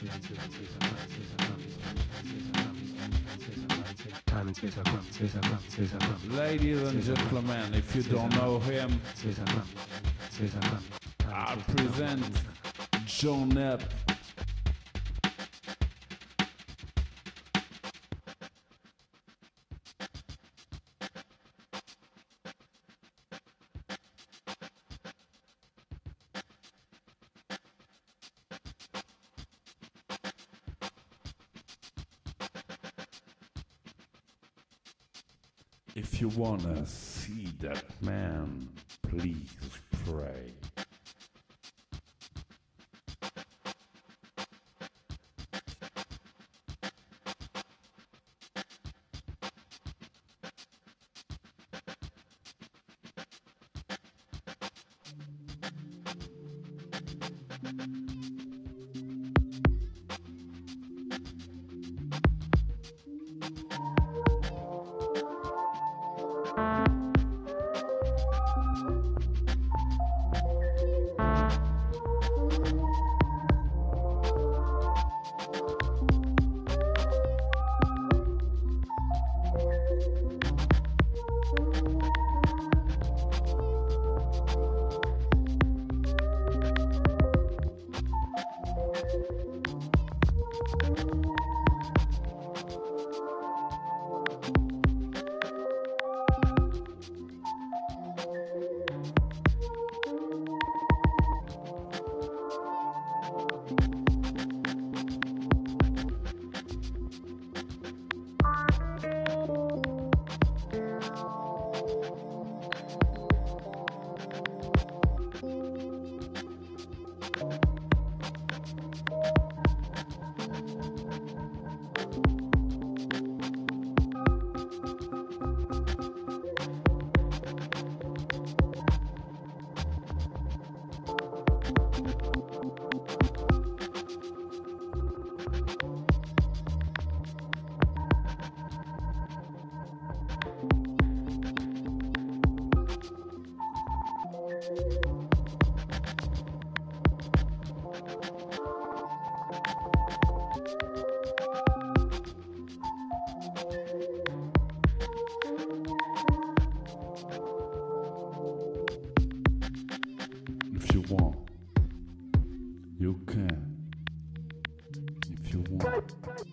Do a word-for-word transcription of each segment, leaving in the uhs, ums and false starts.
Ladies and gentlemen, if you don't know him, I present Johnep. If you wanna see that man, please pray. If you want, you can. If you want.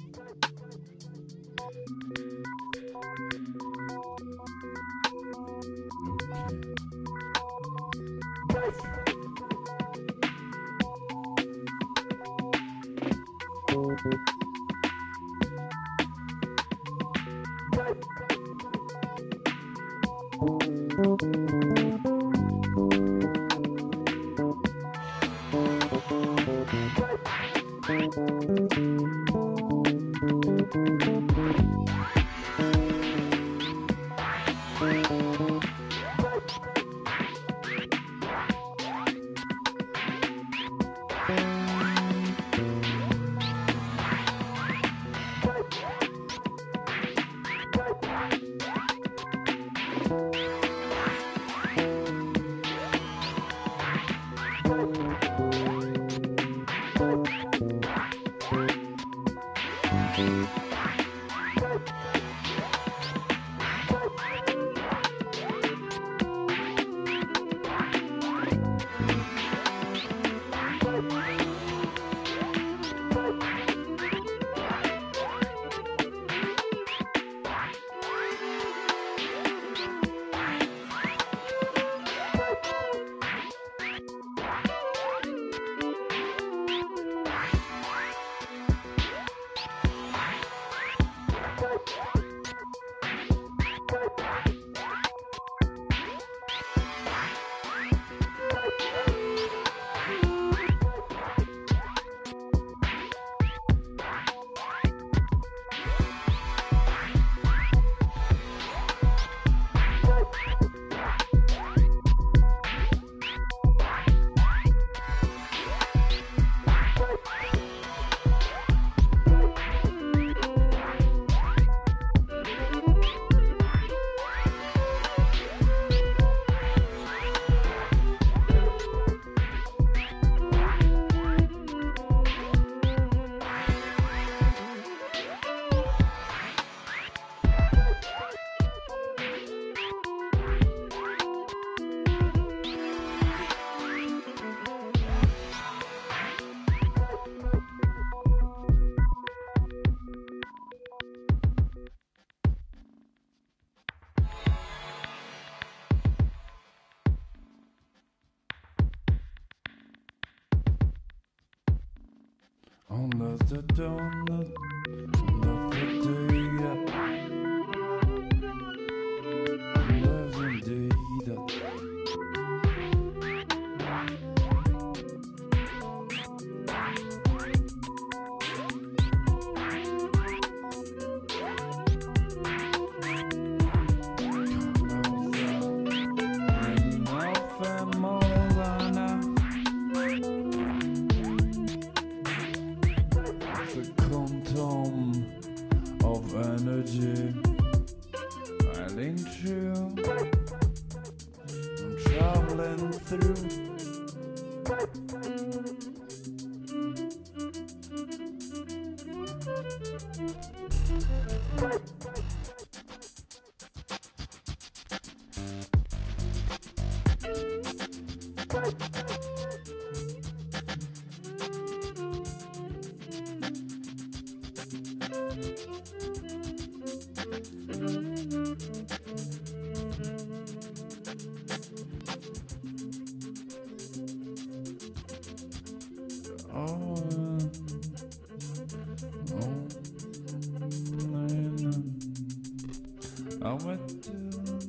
You can. the dawn of the day. Lives indeed. Quantum of energy riding through, I'm traveling through. Oh, oh, I went to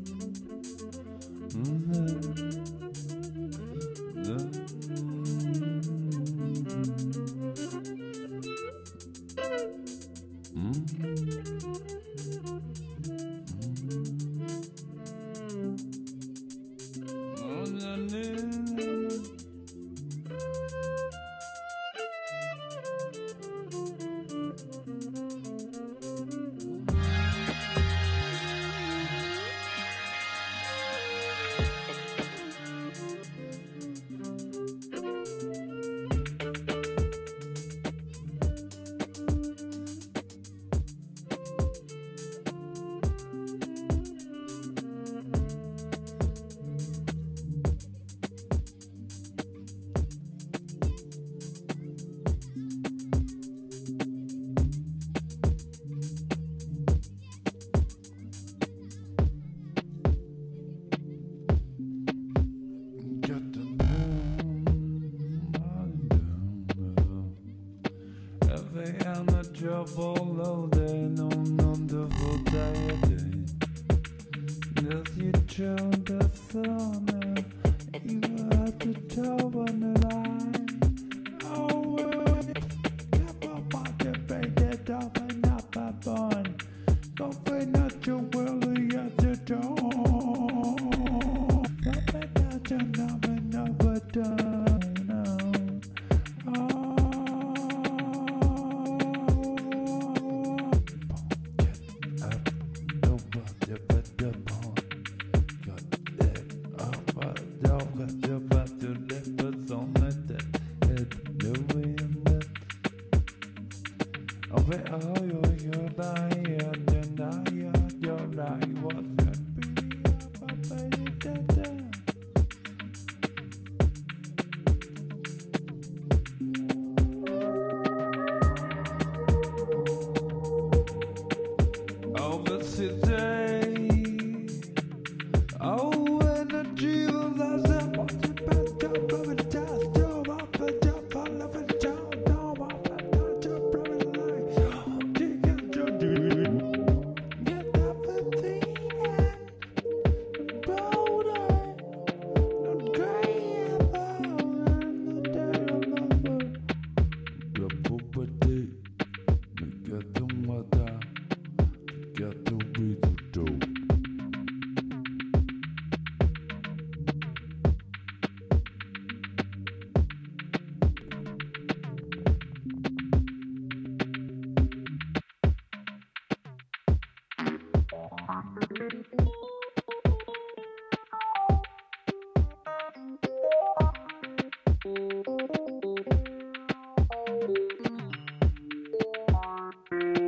I'm a trouble all day, no wonderful day. Does you turn the sun? You have to tell on the line. Oh, keep up on the break it off and up a bun. Don't be not too early at the door. Don't be not too nothing never done. Oh. Thank you.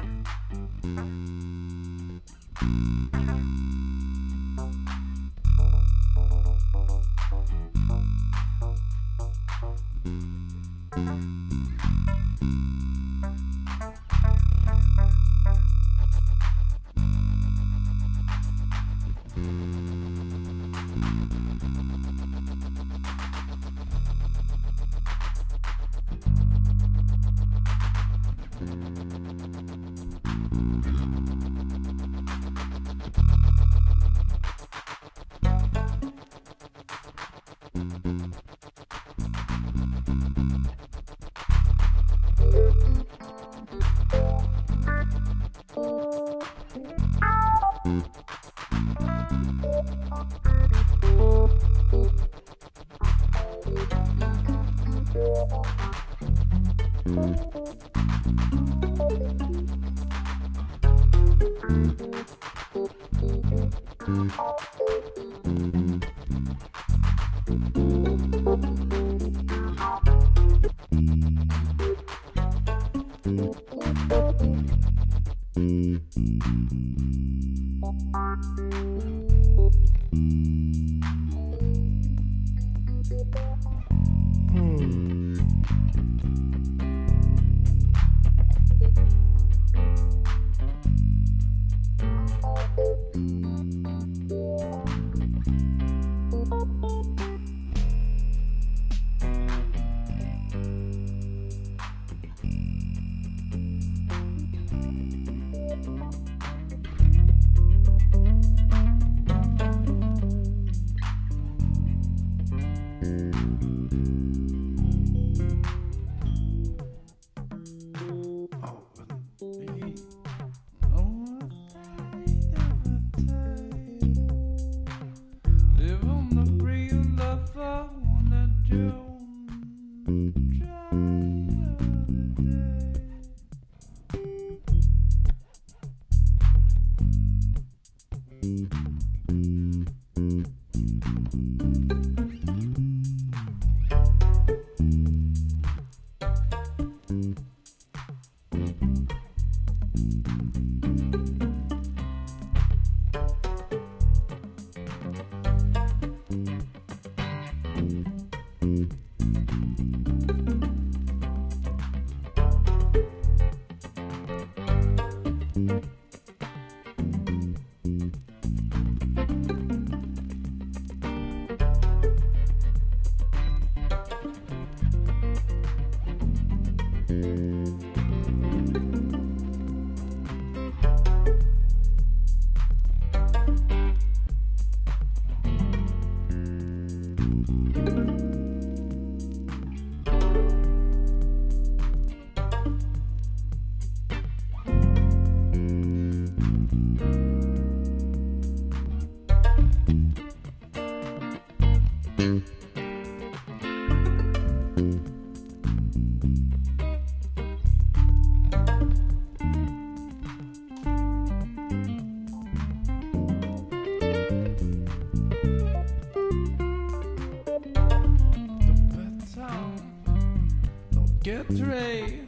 Get ready,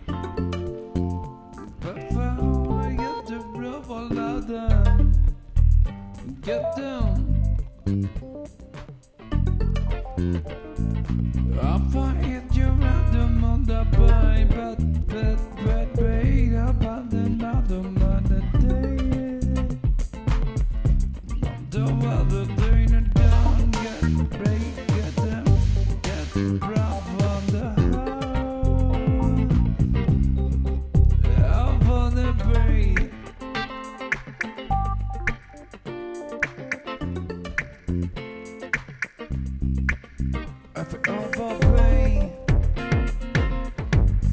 but I get the roof all done. Get down. I'll find you at the mother by, but but but wait about another mother day. The weather day to down, get break, get them, get drop on the house. Out on the break. I feel over pain.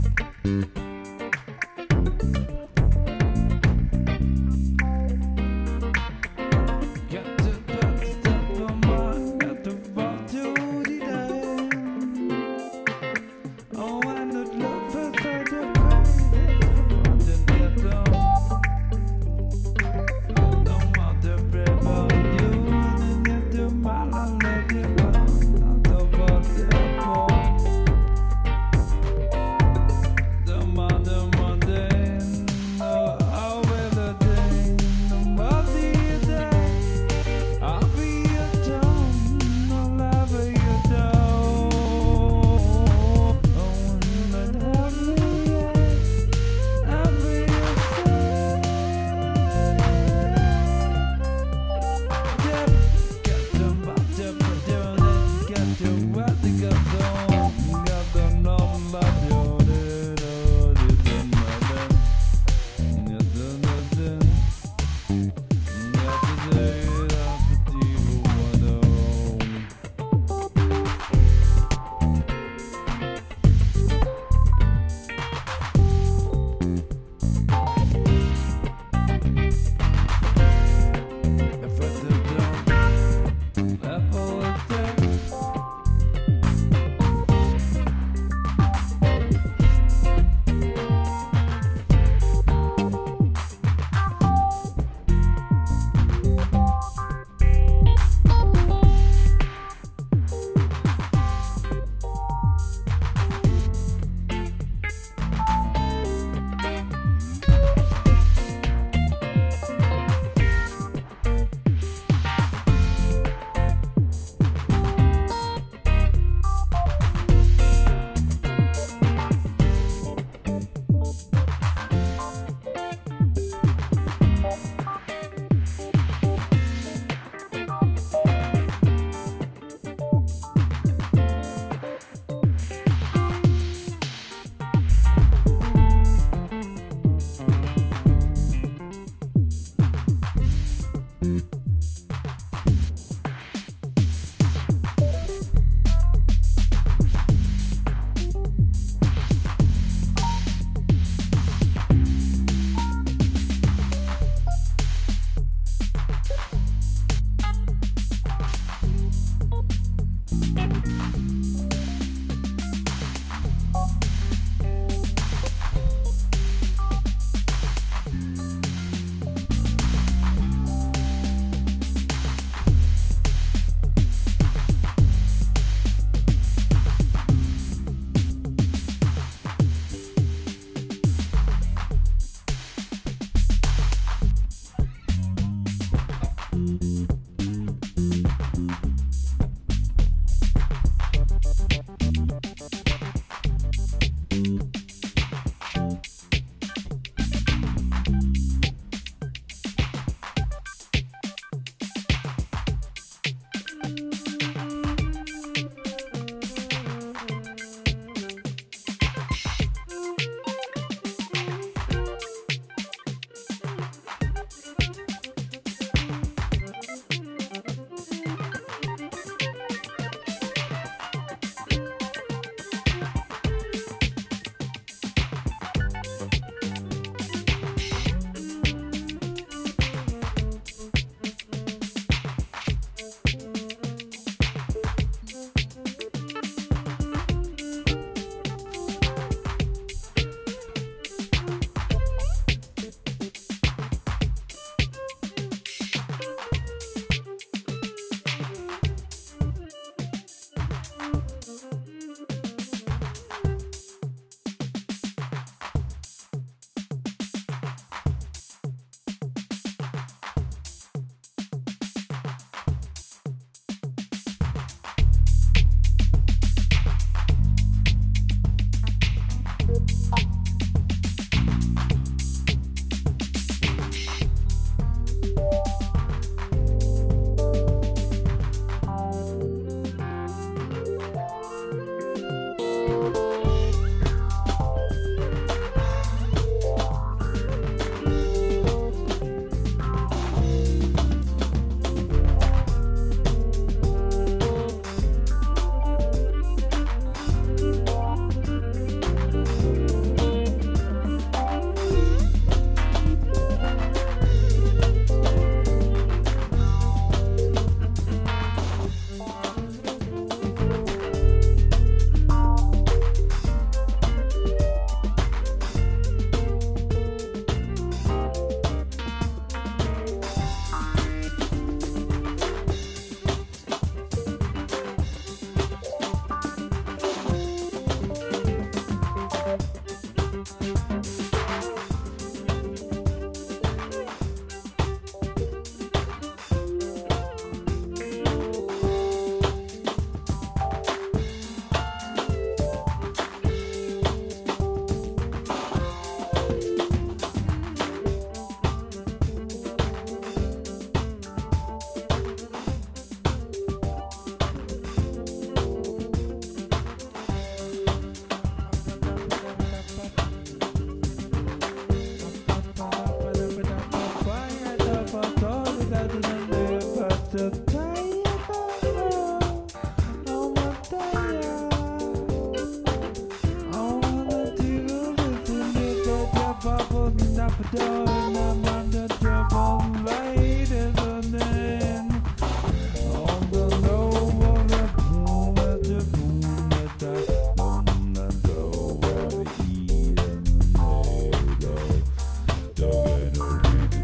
door and I'm under trouble, light is running. On the low of the boom at the boom at the boom at the where we eat and the don't get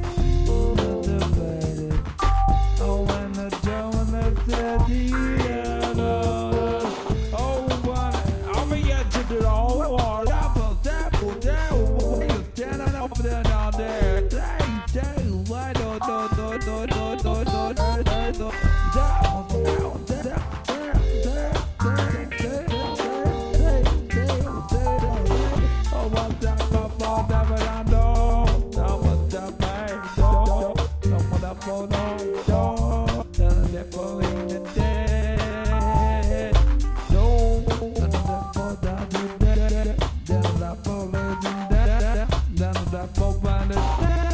a oh, when the Joan is dead, yeah, oh, what I'm yet to do all the war, double, double, double, you stand over there down there, day, day, why don't, don't, don't, don't, don't, don't, don't, don't, don't, down, down, down, oh, what's that, papa, never done, don't, don't, what's that, babe, don't, don't, don't, what's that, don't, don't, don't, they're falling the dead, don't, don't, don't, don't, down that falling the dead, down that falling the dead.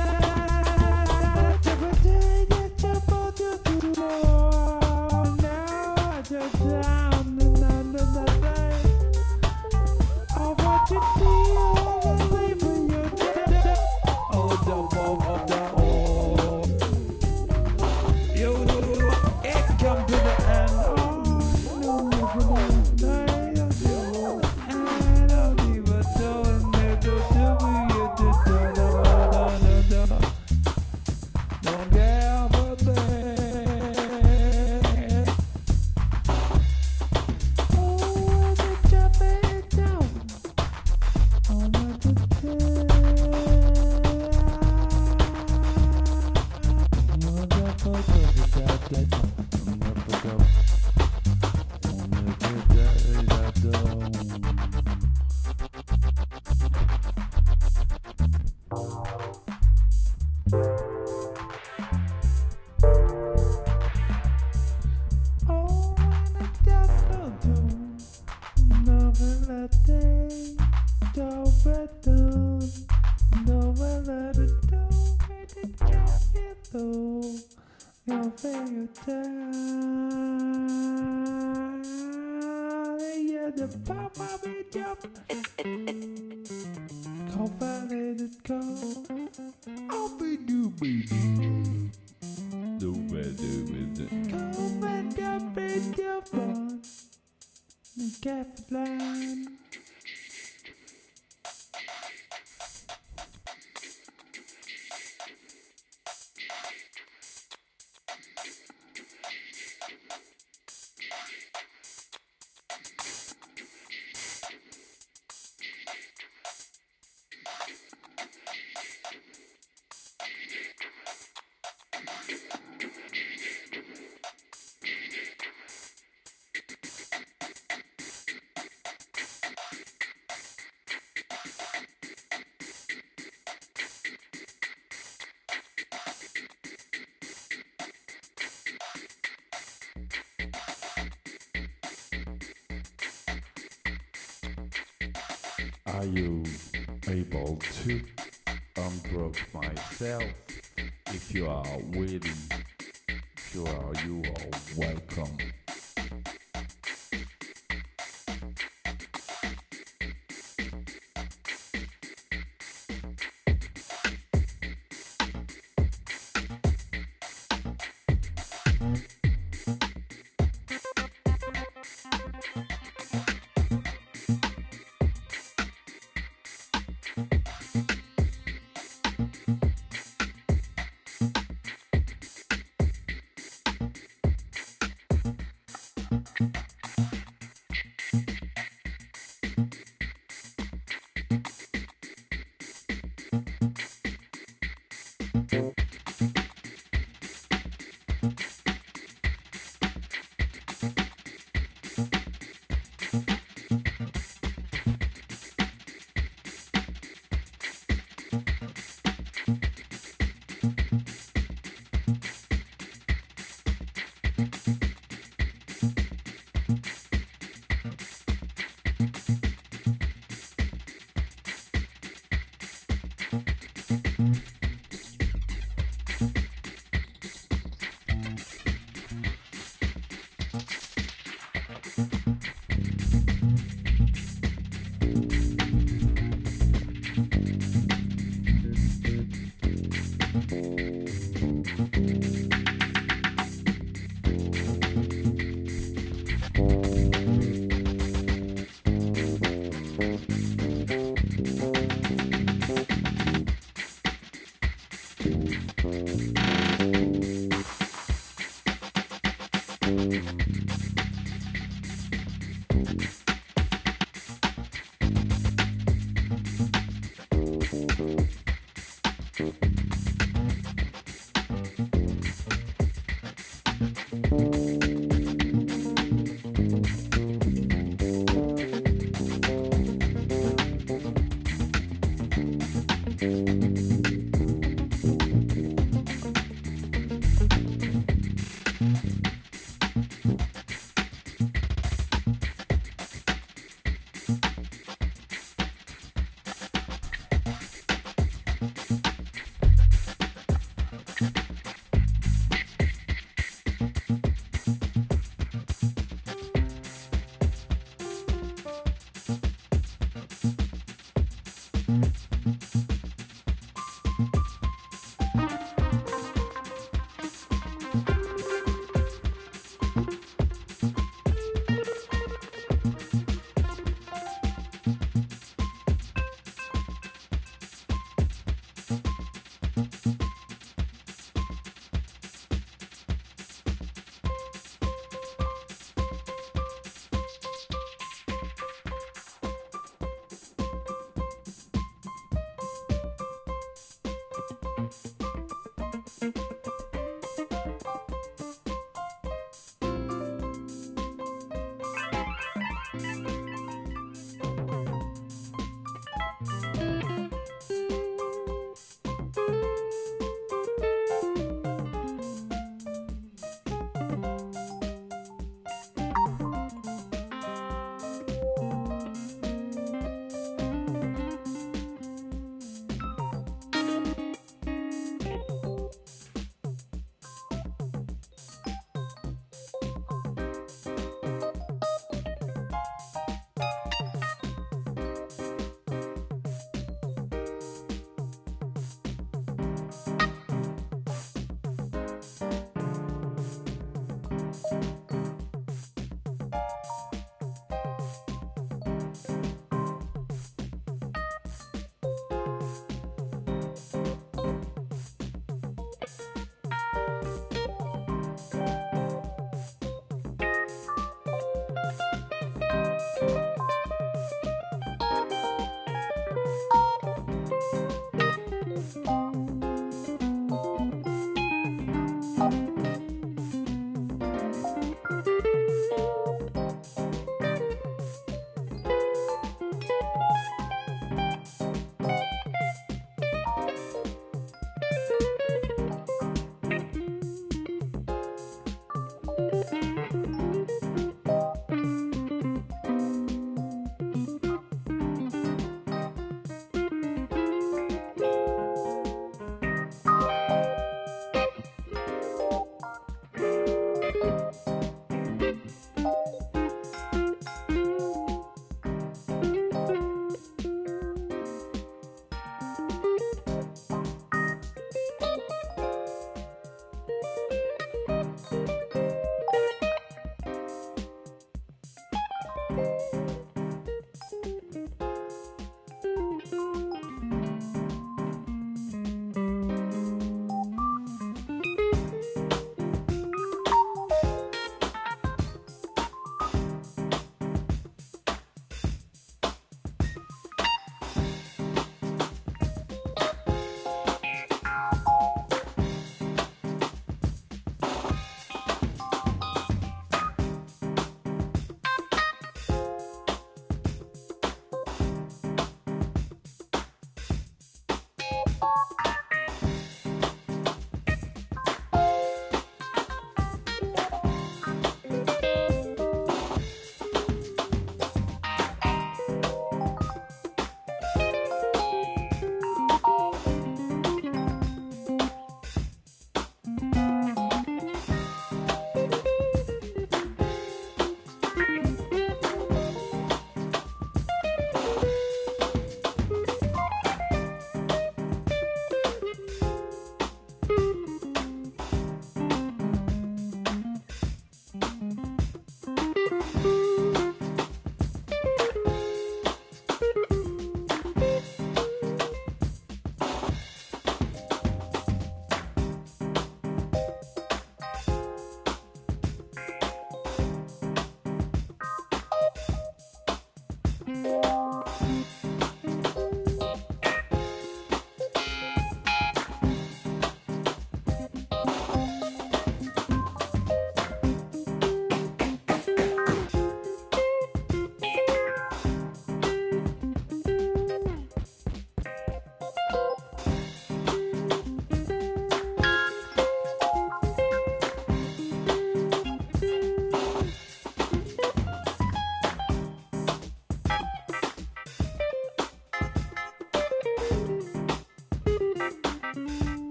Are you able to undrug myself? If you are willing, if you are, you are welcome.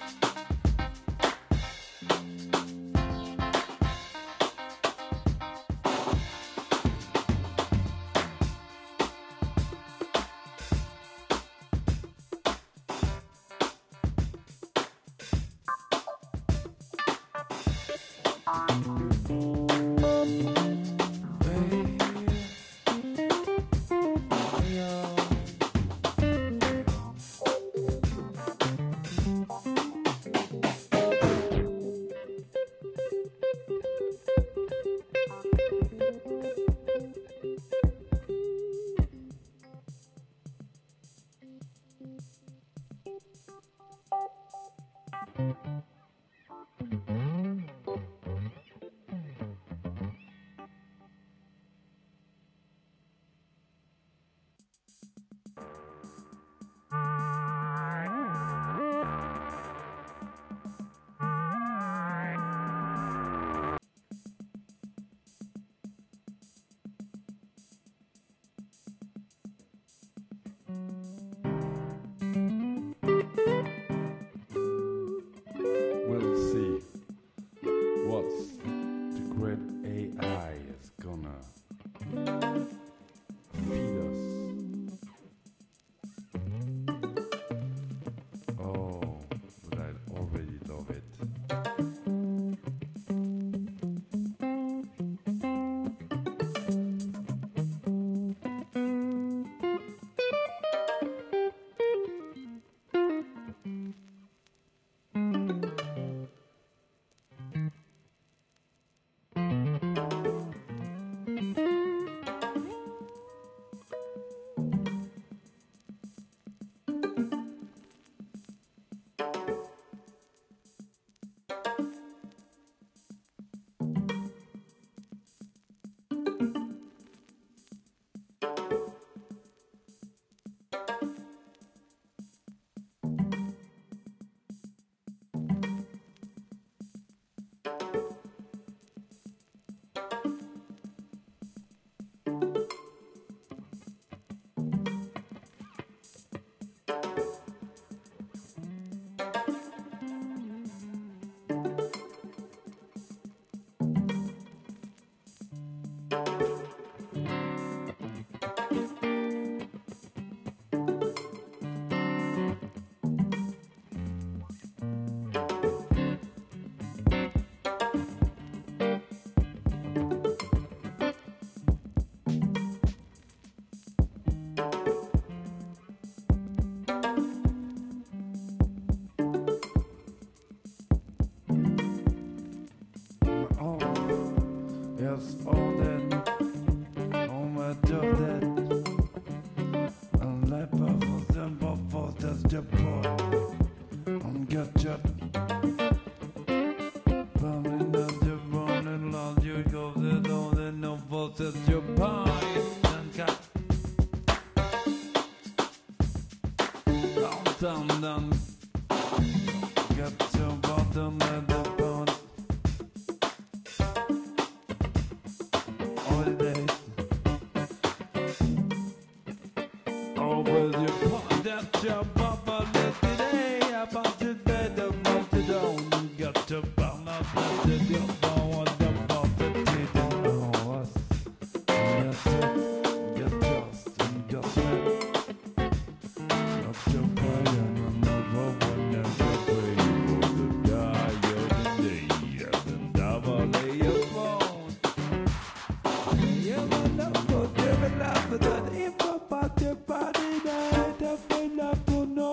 We'll see what's the great A I is gonna feed us. Oh, but I already love it. Yes, all that, all my job that, and life of them before that's the boy. I'm got you. Running out the running loud, you go the door, the no fault that's your pie. And cut. Down, down, down. Got your bottom at the bone. Over your part that your papa left today. About to bed, about to down. Got your bomb up, left the deal. What the fuck that didn't know us. Get lost and get sweat. Got your boy and another one that's a way for the guy of the day. And double lay your phone. You will not go, never laugh at that. If about your body, that I feel like no.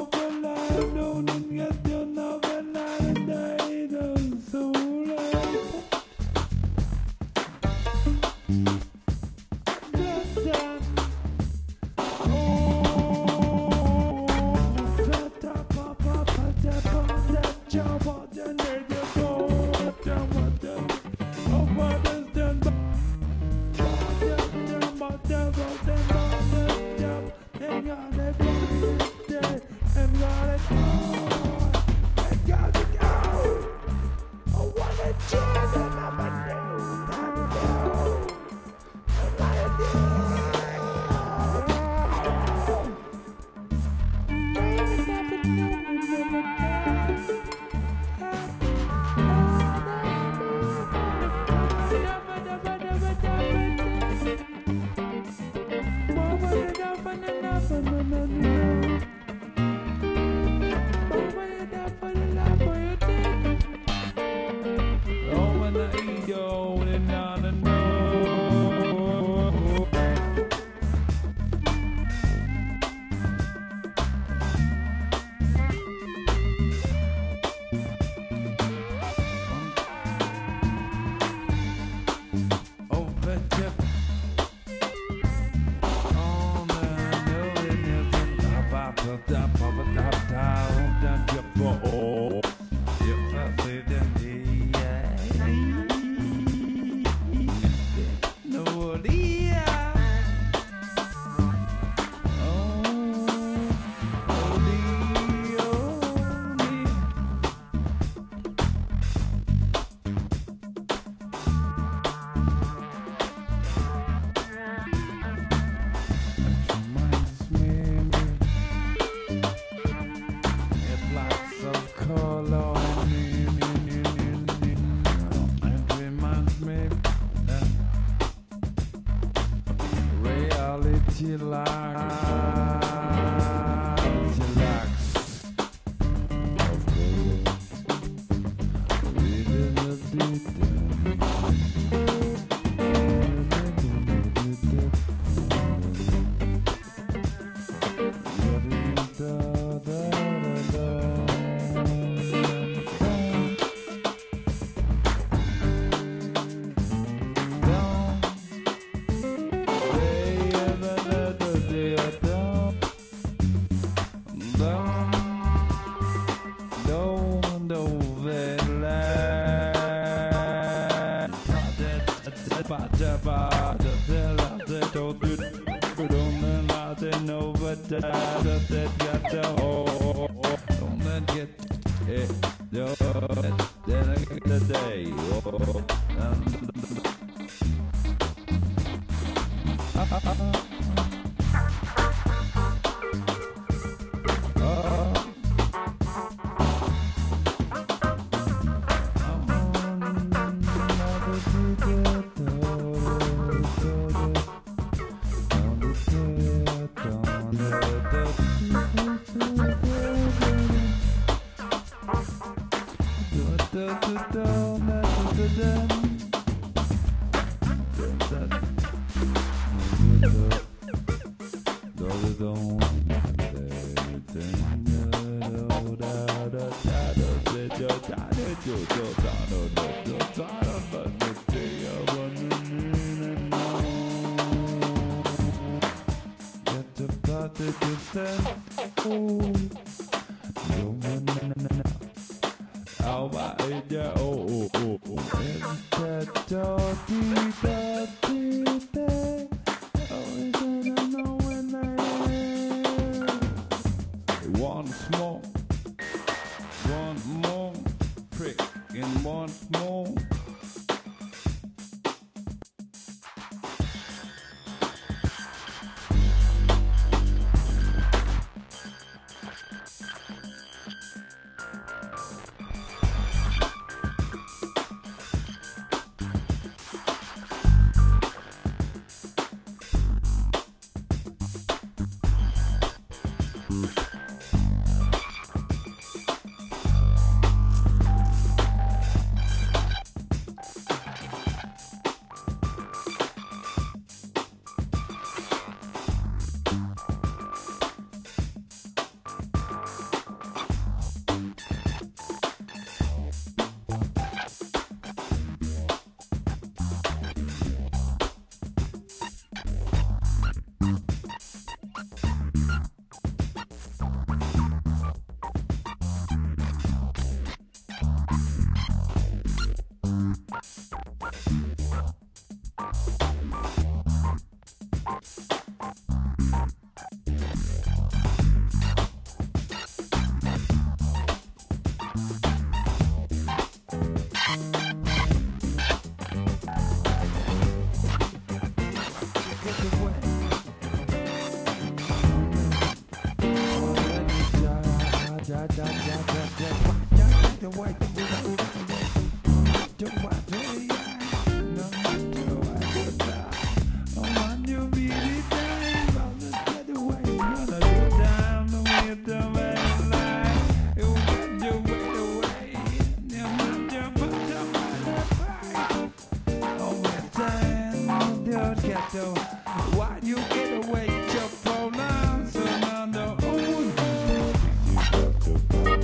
Why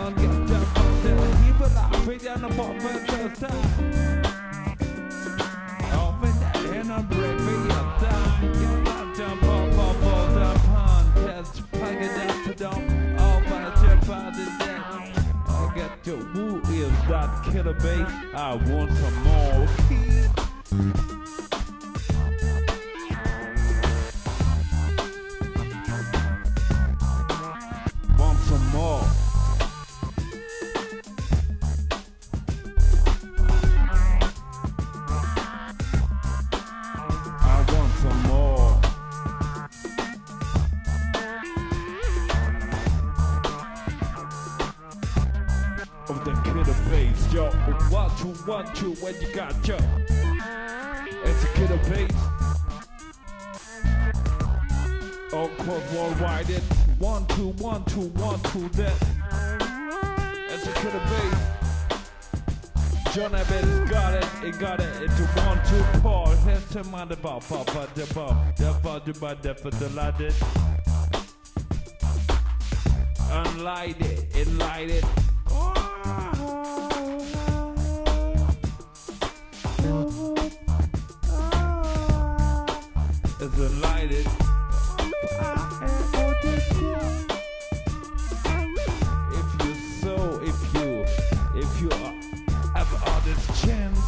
on, get up on the heap of life, we down the bottom of the time. Over there in a break for your time. You got jump up, up, up, the pond. Just pack it up to them. All by your body deck. I'll get you. Who is that killer bass? I want some more. Want some more. Of the killer bass, yo. One, two, one, two, when you got yo. It's a killer bass. All across worldwide, it. One, two, one, two, one, two, that. It's a killer bass. John Evans got it, he got it. It's a one, two, four. Here's some other ball, papa, the ball, the ball, the ball, the ball, the light it. Unlight it, it light it. It's a lighted. If you so, if you, if you have all this chance,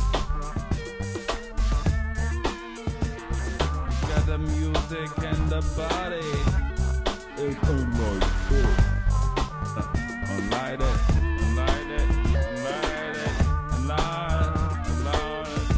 got the music and the body. It's on my foot. Light it, light it, light it, light it, light it.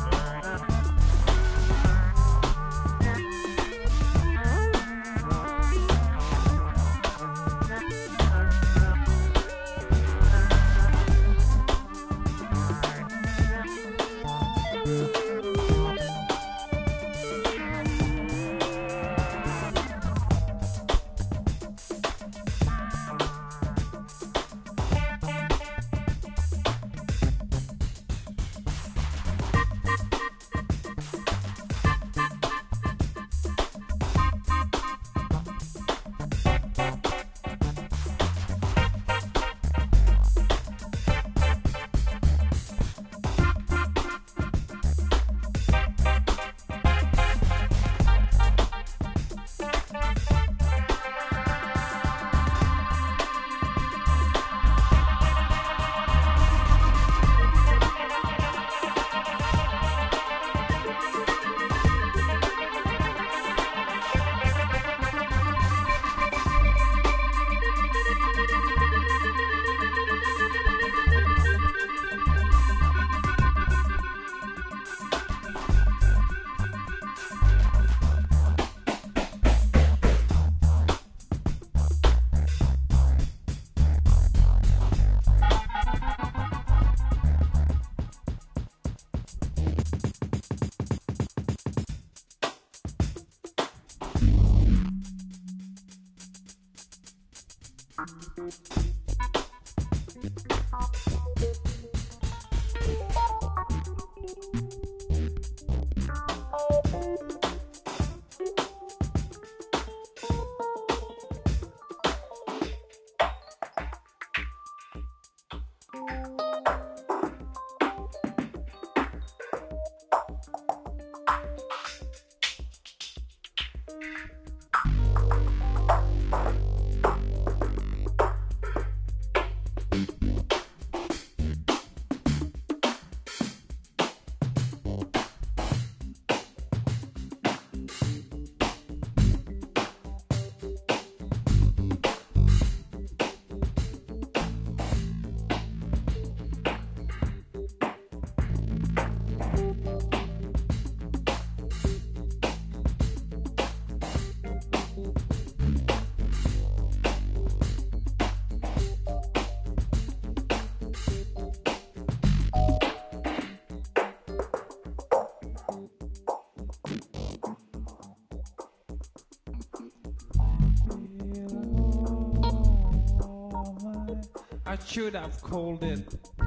I should have called it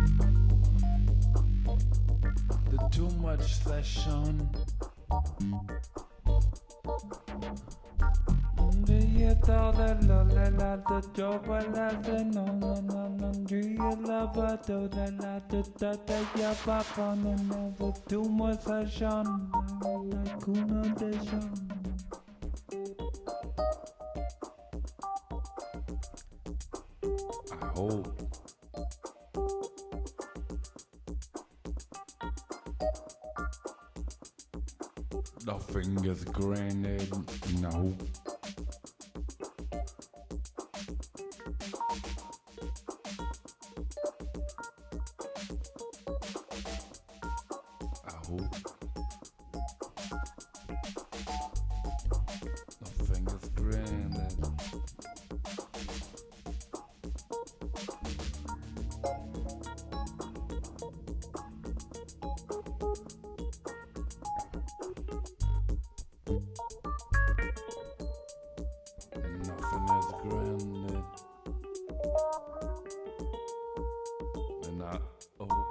the Too Much Session. Yeah. you thought that lonely like the job I left and no no no no do you love her do that like the that that ya papa no never too much session like kuna deshan. I hope nothing is granted, no. I hope nothing is granted. Nothing is granted, and I hope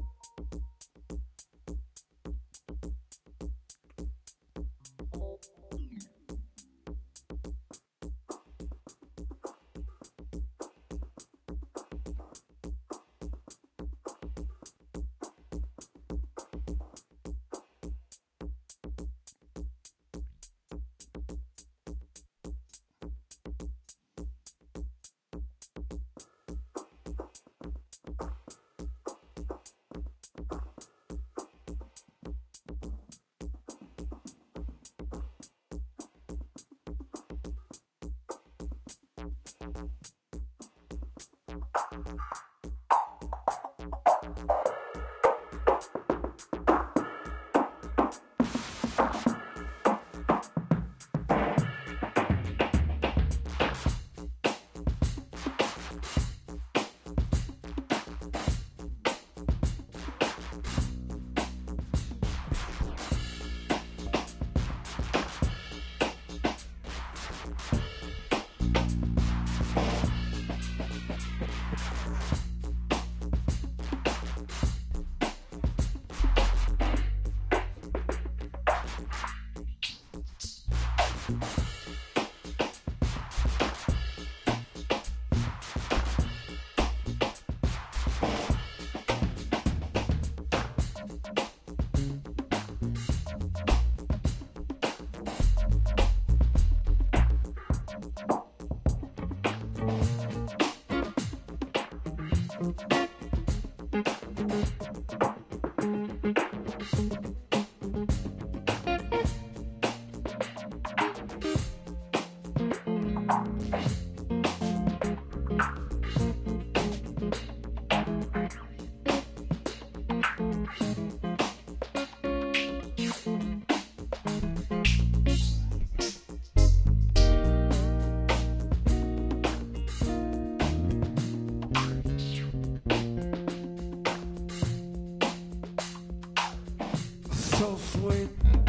so sweet,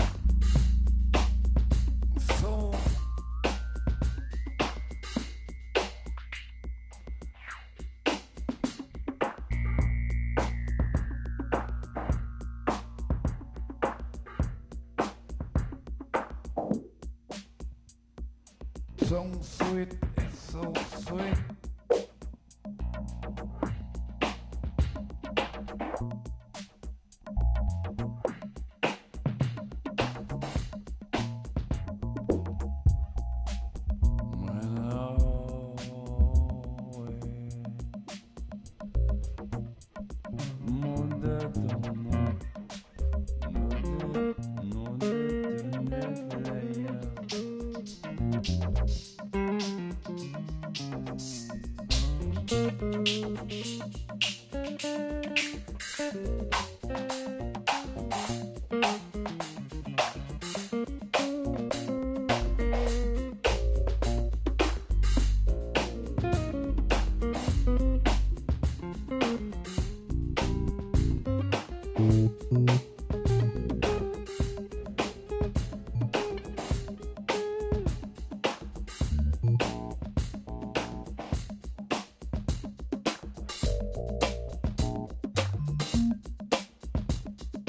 so so sweet, it's so sweet.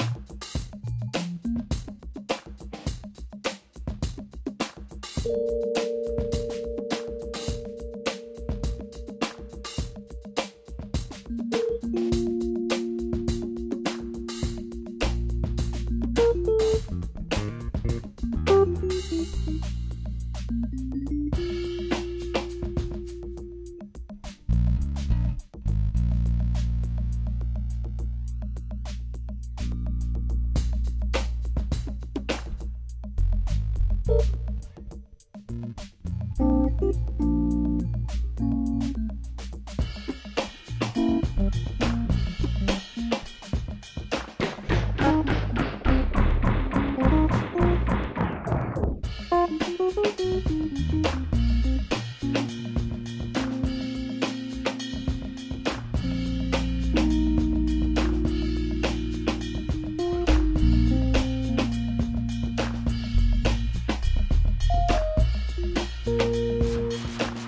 You